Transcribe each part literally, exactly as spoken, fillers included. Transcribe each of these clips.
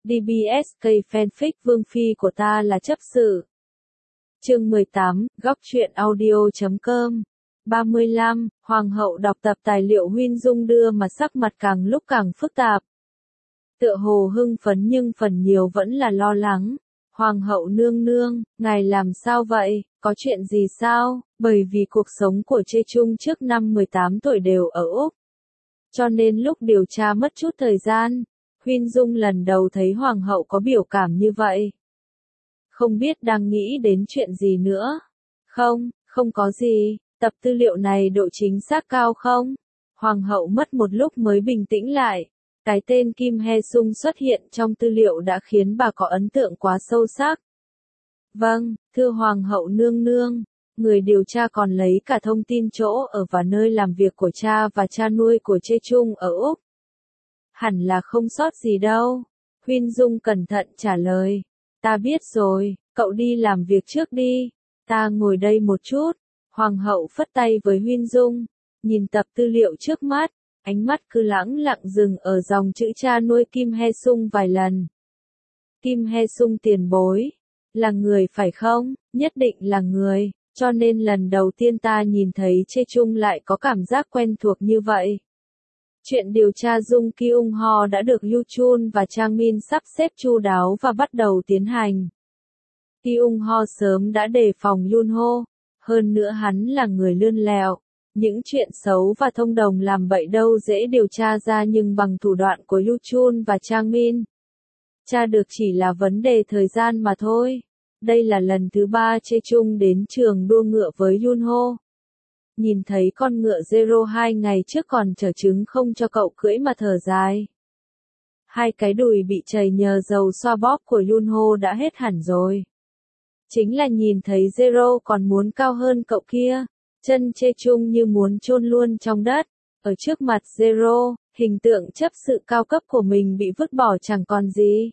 đê bê ét ca fanfic Vương Phi của ta là chấp sự. Chương mười tám, góc truyện audio chấm com. ba mươi lăm, Hoàng hậu đọc tập tài liệu Huynh Dung đưa mà sắc mặt càng lúc càng phức tạp. Tựa hồ hưng phấn nhưng phần nhiều vẫn là lo lắng. Hoàng hậu nương nương, ngài làm sao vậy, có chuyện gì sao? Bởi vì cuộc sống của Chê Trung trước năm mười tám tuổi đều ở Úc. Cho nên lúc điều tra mất chút thời gian, Huynh Dung lần đầu thấy Hoàng hậu có biểu cảm như vậy. Không biết đang nghĩ đến chuyện gì nữa. Không, không có gì, tập tư liệu này độ chính xác cao không? Hoàng hậu mất một lúc mới bình tĩnh lại. Cái tên Kim He Sung xuất hiện trong tư liệu đã khiến bà có ấn tượng quá sâu sắc. Vâng, thưa Hoàng hậu nương nương, người điều tra còn lấy cả thông tin chỗ ở và nơi làm việc của cha và cha nuôi của Chê Trung ở Úc. Hẳn là không sót gì đâu. Huynh Dung cẩn thận trả lời. Ta biết rồi, cậu đi làm việc trước đi. Ta ngồi đây một chút. Hoàng hậu phất tay với Huynh Dung, nhìn tập tư liệu trước mắt. Ánh mắt cứ lãng lặng dừng ở dòng chữ cha nuôi Kim He Sung vài lần. Kim He Sung tiền bối. Là người phải không? Nhất định là người. Cho nên lần đầu tiên ta nhìn thấy Chê Trung lại có cảm giác quen thuộc như vậy. Chuyện điều tra Dung Kyung Ho đã được Yu Chun và Chang Min sắp xếp chu đáo và bắt đầu tiến hành. Kyung Ho sớm đã đề phòng Yun Ho. Hơn nữa hắn là người lươn lẹo. Những chuyện xấu và thông đồng làm bậy đâu dễ điều tra ra nhưng bằng thủ đoạn của Yu Chun và Chang Min. Tra được chỉ là vấn đề thời gian mà thôi. Đây là lần thứ ba Chê Trung đến trường đua ngựa với Yun Ho. Nhìn thấy con ngựa Zero hai ngày trước còn chở trứng không cho cậu cưỡi mà thở dài. Hai cái đùi bị chảy nhờ dầu xoa bóp của Yun Ho đã hết hẳn rồi. Chính là nhìn thấy Zero còn muốn cao hơn cậu kia. Chân Chê Trung như muốn chôn luôn trong đất. Ở trước mặt Zero, hình tượng chấp sự cao cấp của mình bị vứt bỏ chẳng còn gì.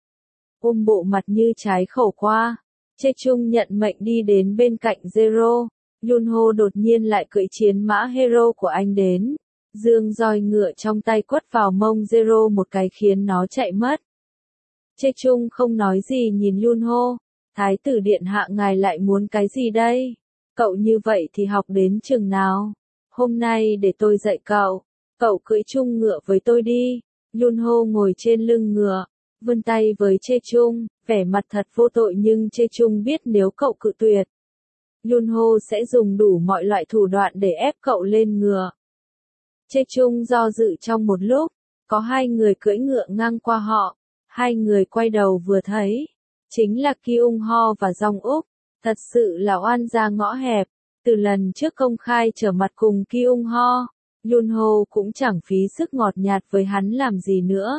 Ôm bộ mặt như trái khẩu qua. Chê Trung nhận mệnh đi đến bên cạnh Zero. Yun Ho đột nhiên lại cưỡi chiến mã hero của anh đến. Dương roi ngựa trong tay quất vào mông Zero một cái khiến nó chạy mất. Chê Trung không nói gì nhìn Yun Ho. Thái tử điện hạ ngài lại muốn cái gì đây? Cậu như vậy thì học đến chừng nào? Hôm nay để tôi dạy cậu. Cậu cưỡi chung ngựa với tôi đi. Yun Ho ngồi trên lưng ngựa. Vươn tay với Chê Trung. Vẻ mặt thật vô tội nhưng Chê Trung biết nếu cậu cự tuyệt. Yun Ho sẽ dùng đủ mọi loại thủ đoạn để ép cậu lên ngựa. Chê Trung do dự trong một lúc. Có hai người cưỡi ngựa ngang qua họ. Hai người quay đầu vừa thấy. Chính là Kyung Ho và Jong Uk. Thật sự là oan gia ngõ hẹp. Từ lần trước công khai trở mặt cùng Kyung Ho, Yun Ho cũng chẳng phí sức ngọt nhạt với hắn làm gì nữa.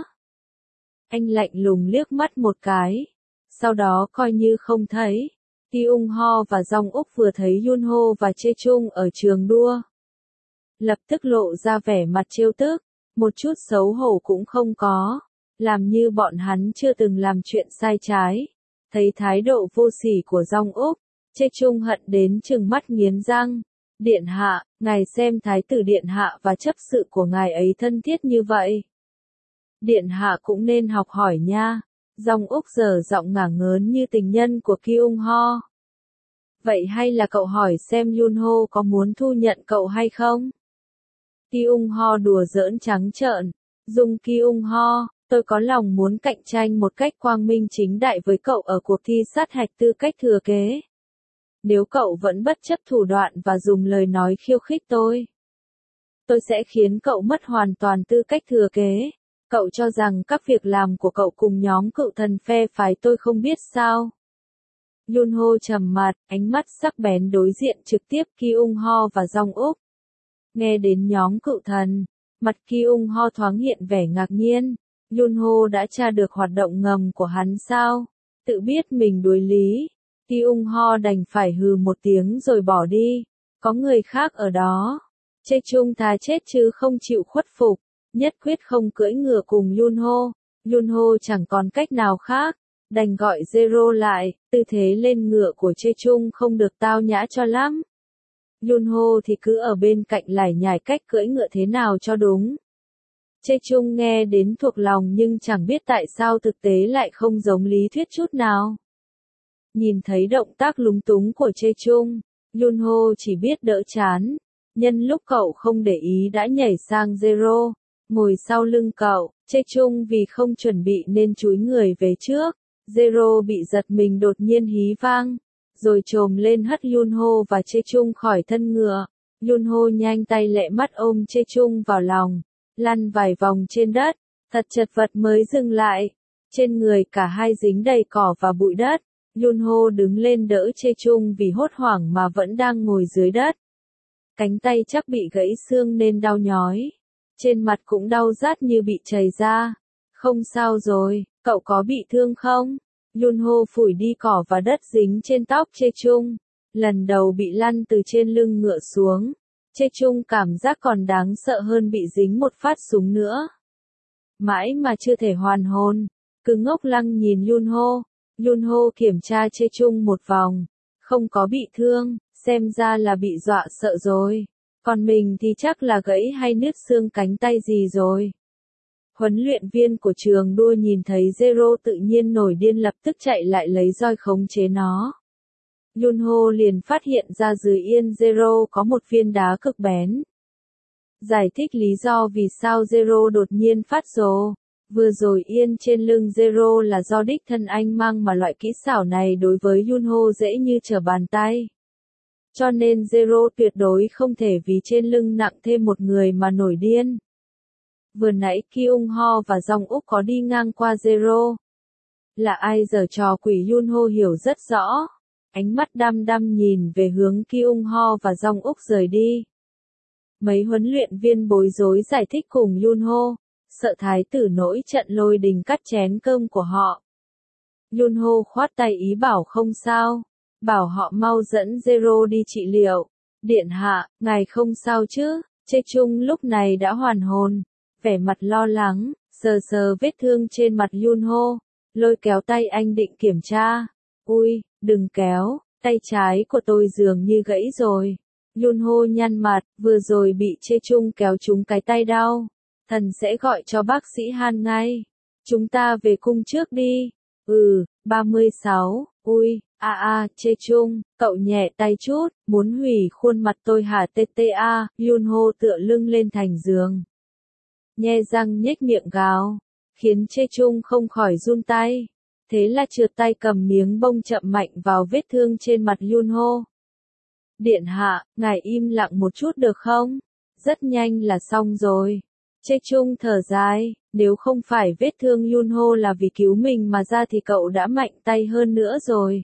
Anh lạnh lùng liếc mắt một cái. Sau đó coi như không thấy. Kyung Ho và Jong Uk vừa thấy Yun Ho và Chê Trung ở trường đua. Lập tức lộ ra vẻ mặt trêu tức. Một chút xấu hổ cũng không có. Làm như bọn hắn chưa từng làm chuyện sai trái. Thấy thái độ vô sỉ của Jong Uk, Chê Trung hận đến trừng mắt nghiến răng. Điện hạ, ngài xem thái tử điện hạ và chấp sự của ngài ấy thân thiết như vậy. Điện hạ cũng nên học hỏi nha. Jong Uk giờ giọng ngả ngớn như tình nhân của Kyung Ho. Vậy hay là cậu hỏi xem Yun Ho có muốn thu nhận cậu hay không? Kyung Ho đùa giỡn trắng trợn. Dung Kyung Ho. Tôi có lòng muốn cạnh tranh một cách quang minh chính đại với cậu ở cuộc thi sát hạch tư cách thừa kế. Nếu cậu vẫn bất chấp thủ đoạn và dùng lời nói khiêu khích tôi, tôi sẽ khiến cậu mất hoàn toàn tư cách thừa kế. Cậu cho rằng các việc làm của cậu cùng nhóm cựu thần phe phái tôi không biết sao? Yun Ho trầm mặt, ánh mắt sắc bén đối diện trực tiếp Kyung Ho và Jong Uk. Nghe đến nhóm cựu thần, mặt Kyung Ho thoáng hiện vẻ ngạc nhiên. Yun Ho đã tra được hoạt động ngầm của hắn sao? Tự biết mình đuối lý. Kyung Ho đành phải hừ một tiếng rồi bỏ đi. Có người khác ở đó. Chê Trung thà chết chứ không chịu khuất phục. Nhất quyết không cưỡi ngựa cùng Yun Ho. Yun Ho chẳng còn cách nào khác. Đành gọi Zero lại. Tư thế lên ngựa của Chê Trung không được tao nhã cho lắm. Yun Ho thì cứ ở bên cạnh lải nhải cách cưỡi ngựa thế nào cho đúng. Chae-chung nghe đến thuộc lòng nhưng chẳng biết tại sao thực tế lại không giống lý thuyết chút nào. Nhìn thấy động tác lúng túng của Chae-chung, Yunho chỉ biết đỡ chán. Nhân lúc cậu không để ý đã nhảy sang Zero, ngồi sau lưng cậu. Chae-chung vì không chuẩn bị nên chúi người về trước. Zero bị giật mình đột nhiên hí vang, rồi trồm lên hất Yunho và Chae-chung khỏi thân ngựa. Yunho nhanh tay lẹ mắt ôm Chae-chung vào lòng, lăn vài vòng trên đất, thật chật vật mới dừng lại. Trên người cả hai dính đầy cỏ và bụi đất. Yunho đứng lên đỡ Chae-chung vì hốt hoảng mà vẫn đang ngồi dưới đất. Cánh tay chắc bị gãy xương nên đau nhói. Trên mặt cũng đau rát như bị chảy ra. Không sao rồi, cậu có bị thương không? Yunho phủi đi cỏ và đất dính trên tóc Chae-chung. Lần đầu bị lăn từ trên lưng ngựa xuống. Chae-chung cảm giác còn đáng sợ hơn bị dính một phát súng nữa. Mãi mà chưa thể hoàn hồn, cứ ngốc lăng nhìn Yunho. Yunho kiểm tra Chae-chung một vòng, không có bị thương, xem ra là bị dọa sợ rồi. Còn mình thì chắc là gãy hay nứt xương cánh tay gì rồi. Huấn luyện viên của trường đua nhìn thấy Zero tự nhiên nổi điên lập tức chạy lại lấy roi khống chế nó. Yunho liền phát hiện ra dưới yên Zero có một viên đá cực bén. Giải thích lý do vì sao Zero đột nhiên phát rồ. Vừa rồi yên trên lưng Zero là do đích thân anh mang mà loại kỹ xảo này đối với Yunho dễ như trở bàn tay. Cho nên Zero tuyệt đối không thể vì trên lưng nặng thêm một người mà nổi điên. Vừa nãy Kyung Ho và Jong Uk có đi ngang qua Zero. Là ai giở trò quỷ Yunho hiểu rất rõ. Ánh mắt đăm đăm nhìn về hướng Kyung Ho và Jong Uk rời đi. Mấy huấn luyện viên bối rối giải thích cùng Yunho, sợ thái tử nổi trận lôi đình cắt chén cơm của họ. Yunho khoát tay ý bảo không sao, bảo họ mau dẫn Zero đi trị liệu. Điện hạ, ngài không sao chứ? Chae-chung lúc này đã hoàn hồn, vẻ mặt lo lắng, sờ sờ vết thương trên mặt Yunho, lôi kéo tay anh định kiểm tra. Ui, đừng kéo, tay trái của tôi dường như gãy rồi. Yunho nhăn mặt, vừa rồi bị Chae-chung kéo trúng cái tay đau. Thần sẽ gọi cho bác sĩ Han ngay. Chúng ta về cung trước đi. Ừ, ba mươi sáu, ui, a a, Chae-chung, cậu nhẹ tay chút, muốn hủy khuôn mặt tôi hả tê tê a, Yunho tựa lưng lên thành giường. Nhe răng nhếch miệng gào, khiến Chae-chung không khỏi run tay. Thế là trượt tay cầm miếng bông chậm mạnh vào vết thương trên mặt Yunho. Điện hạ, ngài im lặng một chút được không? Rất nhanh là xong rồi. Chae-chung thở dài, nếu không phải vết thương Yunho là vì cứu mình mà ra thì cậu đã mạnh tay hơn nữa rồi.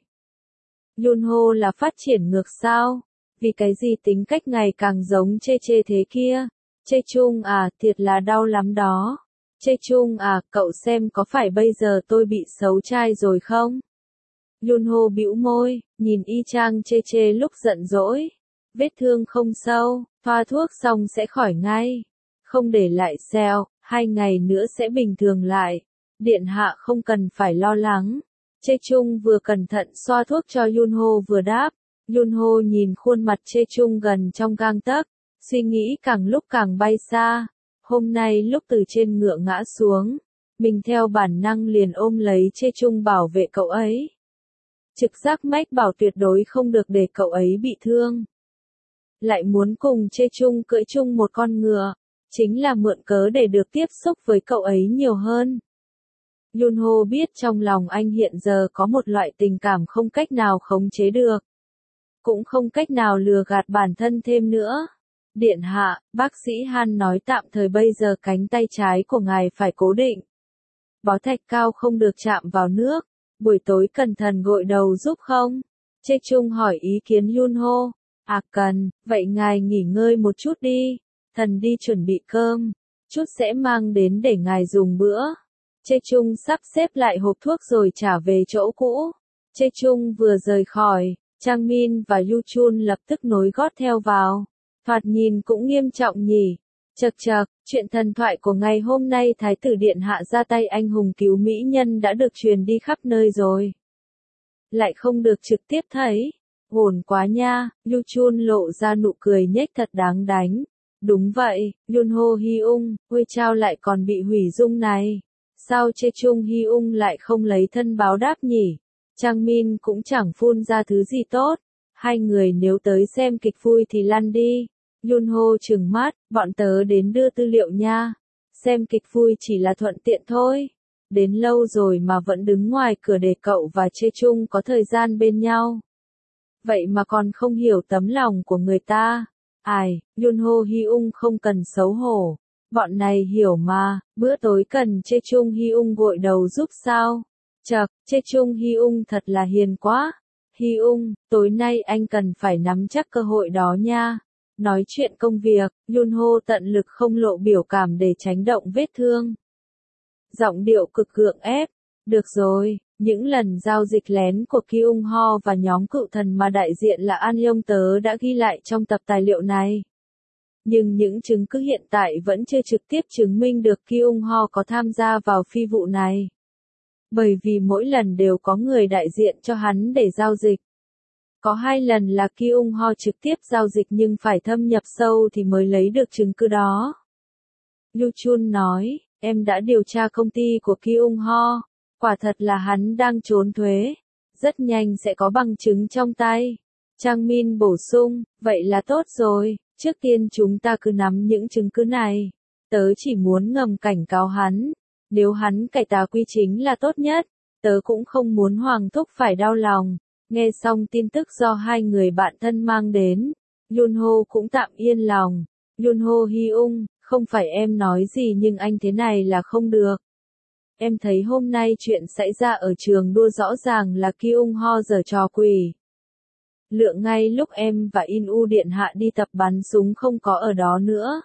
Yunho là phát triển ngược sao? Vì cái gì tính cách ngày càng giống Chê Chê thế kia? Chae-chung à, thiệt là đau lắm đó. Chae-chung à, cậu xem có phải bây giờ tôi bị xấu trai rồi không? Yunho bĩu môi, nhìn y chang Chê Chê lúc giận dỗi. Vết thương không sâu, thoa thuốc xong sẽ khỏi ngay. Không để lại sẹo, hai ngày nữa sẽ bình thường lại. Điện hạ không cần phải lo lắng. Chae-chung vừa cẩn thận xoa thuốc cho Yunho vừa đáp. Yunho nhìn khuôn mặt Chae-chung gần trong gang tấc, suy nghĩ càng lúc càng bay xa. Hôm nay lúc từ trên ngựa ngã xuống, mình theo bản năng liền ôm lấy Chae-chung bảo vệ cậu ấy. Trực giác mách bảo tuyệt đối không được để cậu ấy bị thương. Lại muốn cùng Chae-chung cưỡi chung một con ngựa, chính là mượn cớ để được tiếp xúc với cậu ấy nhiều hơn. Yunho biết trong lòng anh hiện giờ có một loại tình cảm không cách nào khống chế được. Cũng không cách nào lừa gạt bản thân thêm nữa. Điện hạ, bác sĩ Han nói tạm thời bây giờ cánh tay trái của ngài phải cố định. Bó thạch cao không được chạm vào nước. Buổi tối cần thần gội đầu giúp không? Chae-chung hỏi ý kiến Yunho. À cần, vậy ngài nghỉ ngơi một chút đi. Thần đi chuẩn bị cơm. Chút sẽ mang đến để ngài dùng bữa. Chae-chung sắp xếp lại hộp thuốc rồi trả về chỗ cũ. Chae-chung vừa rời khỏi, Chang Min và Yu Chun lập tức nối gót theo vào. Thoạt nhìn cũng nghiêm trọng nhỉ. Chậc chậc, chuyện thần thoại của ngày hôm nay Thái tử Điện Hạ ra tay anh hùng cứu mỹ nhân đã được truyền đi khắp nơi rồi. Lại không được trực tiếp thấy. Ổn quá nha, Yu Chun lộ ra nụ cười nhếch thật đáng đánh. Đúng vậy, Yunho Hyung, ôi chao lại còn bị hủy dung này. Sao Chae Chung Hyung lại không lấy thân báo đáp nhỉ? Chang Min cũng chẳng phun ra thứ gì tốt. Hai người nếu tới xem kịch vui thì lăn đi. Yunho trừng mắt, bọn tớ đến đưa tư liệu nha. Xem kịch vui chỉ là thuận tiện thôi. Đến lâu rồi mà vẫn đứng ngoài cửa để cậu và Chae Chung có thời gian bên nhau. Vậy mà còn không hiểu tấm lòng của người ta. Ai, Yunho Hyung không cần xấu hổ. Bọn này hiểu mà, bữa tối cần Chae Chung Hyung gội đầu giúp sao? Chậc, Chae Chung Hyung thật là hiền quá. Hyung, tối nay anh cần phải nắm chắc cơ hội đó nha. Nói chuyện công việc, Yunho tận lực không lộ biểu cảm để tránh động vết thương. Giọng điệu cực gượng ép. Được rồi, những lần giao dịch lén của Kyung Ho và nhóm cựu thần mà đại diện là An Yong tớ đã ghi lại trong tập tài liệu này. Nhưng những chứng cứ hiện tại vẫn chưa trực tiếp chứng minh được Kyung Ho có tham gia vào phi vụ này. Bởi vì mỗi lần đều có người đại diện cho hắn để giao dịch. Có hai lần là Kyung Ho trực tiếp giao dịch nhưng phải thâm nhập sâu thì mới lấy được chứng cứ đó. Yu Chun nói, em đã điều tra công ty của Kyung Ho. Quả thật là hắn đang trốn thuế. Rất nhanh sẽ có bằng chứng trong tay. Chang Min bổ sung, vậy là tốt rồi, trước tiên chúng ta cứ nắm những chứng cứ này. Tớ chỉ muốn ngầm cảnh cáo hắn. Nếu hắn cải tà quy chính là tốt nhất. Tớ cũng không muốn Hoàng Thúc phải đau lòng. Nghe xong tin tức do hai người bạn thân mang đến, Yunho cũng tạm yên lòng. Yunho Hyung, không phải em nói gì nhưng anh thế này là không được. Em thấy hôm nay chuyện xảy ra ở trường đua rõ ràng là Kyung Ho giở trò quỷ. Lượng ngay lúc em và In U điện hạ đi tập bắn súng không có ở đó nữa.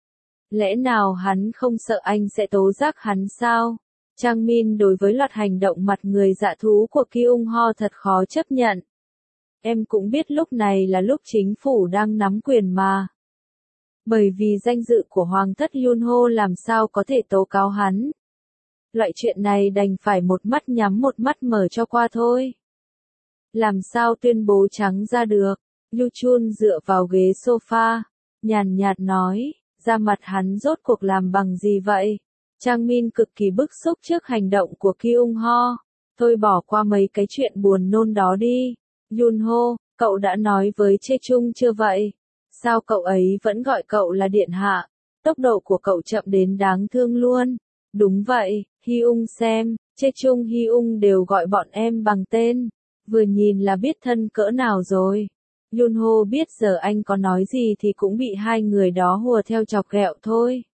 Lẽ nào hắn không sợ anh sẽ tố giác hắn sao? Chang Min đối với loạt hành động mặt người dạ thú của Kyung Ho thật khó chấp nhận. Em cũng biết lúc này là lúc chính phủ đang nắm quyền mà. Bởi vì danh dự của Hoàng thất Yunho làm sao có thể tố cáo hắn. Loại chuyện này đành phải một mắt nhắm một mắt mở cho qua thôi. Làm sao tuyên bố trắng ra được? Yu Chun dựa vào ghế sofa, nhàn nhạt nói, da mặt hắn rốt cuộc làm bằng gì vậy? Chang Min cực kỳ bức xúc trước hành động của Kyung Ho. Thôi bỏ qua mấy cái chuyện buồn nôn đó đi. Yunho, cậu đã nói với Chae Chung chưa vậy? Sao cậu ấy vẫn gọi cậu là điện hạ? Tốc độ của cậu chậm đến đáng thương luôn. Đúng vậy, Hyung xem, Chae Chung Hyung đều gọi bọn em bằng tên. Vừa nhìn là biết thân cỡ nào rồi. Yunho biết giờ anh có nói gì thì cũng bị hai người đó hùa theo chọc ghẹo thôi.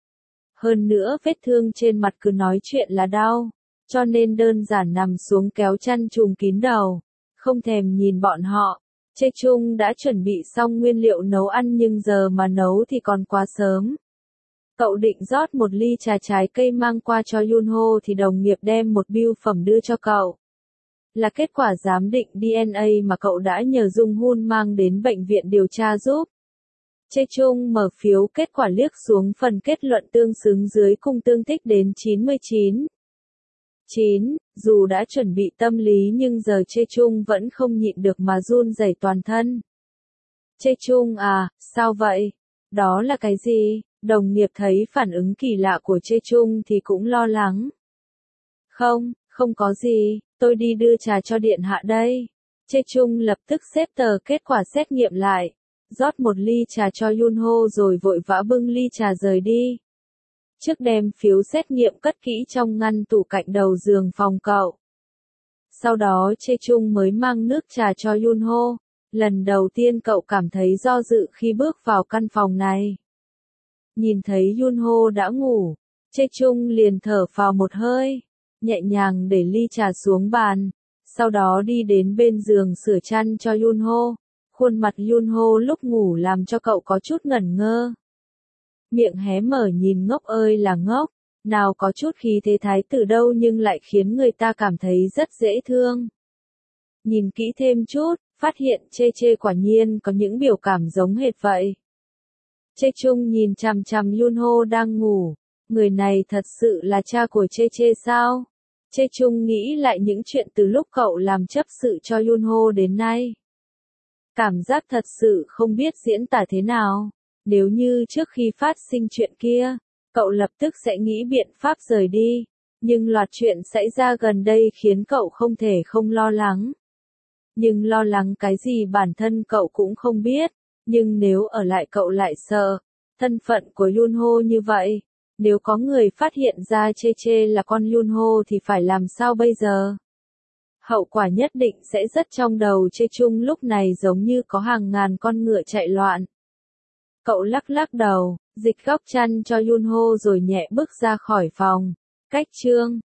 Hơn nữa vết thương trên mặt cứ nói chuyện là đau, cho nên đơn giản nằm xuống kéo chăn trùm kín đầu, không thèm nhìn bọn họ. Chae Chung đã chuẩn bị xong nguyên liệu nấu ăn nhưng giờ mà nấu thì còn quá sớm. Cậu định rót một ly trà trái cây mang qua cho Yunho thì đồng nghiệp đem một bưu phẩm đưa cho cậu. Là kết quả giám định đê en a mà cậu đã nhờ Dung Hun mang đến bệnh viện điều tra giúp. Chae Chung mở phiếu kết quả liếc xuống phần kết luận tương xứng dưới cùng tương thích đến chín mươi chín. chín. Dù đã chuẩn bị tâm lý nhưng giờ Chae Chung vẫn không nhịn được mà run rẩy toàn thân. Chae Chung à, sao vậy? Đó là cái gì? Đồng nghiệp thấy phản ứng kỳ lạ của Chae Chung thì cũng lo lắng. Không, không có gì, tôi đi đưa trà cho điện hạ đây. Chae Chung lập tức xếp tờ kết quả xét nghiệm lại. Rót một ly trà cho Yunho rồi vội vã bưng ly trà rời đi. Trước đem phiếu xét nghiệm cất kỹ trong ngăn tủ cạnh đầu giường phòng cậu. Sau đó Chae Chung mới mang nước trà cho Yunho. Lần đầu tiên cậu cảm thấy do dự khi bước vào căn phòng này. Nhìn thấy Yunho đã ngủ, Chae Chung liền thở phào một hơi, nhẹ nhàng để ly trà xuống bàn, sau đó đi đến bên giường sửa chăn cho Yunho. Khuôn mặt Yunho lúc ngủ làm cho cậu có chút ngẩn ngơ. Miệng hé mở nhìn ngốc ơi là ngốc, nào có chút khí thế thái tử đâu nhưng lại khiến người ta cảm thấy rất dễ thương. Nhìn kỹ thêm chút, phát hiện Chê Chê quả nhiên có những biểu cảm giống hệt vậy. Chae Chung nhìn chằm chằm Yunho đang ngủ, người này thật sự là cha của Chê Chê sao? Chae Chung nghĩ lại những chuyện từ lúc cậu làm chấp sự cho Yunho đến nay. Cảm giác thật sự không biết diễn tả thế nào. Nếu như trước khi phát sinh chuyện kia, cậu lập tức sẽ nghĩ biện pháp rời đi, nhưng loạt chuyện xảy ra gần đây khiến cậu không thể không lo lắng. Nhưng lo lắng cái gì bản thân cậu cũng không biết, nhưng nếu ở lại cậu lại sợ. Thân phận của Yunho như vậy, nếu có người phát hiện ra Chê Chê là con Yunho thì phải làm sao bây giờ? Hậu quả nhất định sẽ rất trong đầu Chê Chung lúc này giống như có hàng ngàn con ngựa chạy loạn. Cậu lắc lắc đầu, dịch góc chăn cho Yunho rồi nhẹ bước ra khỏi phòng. Cách chương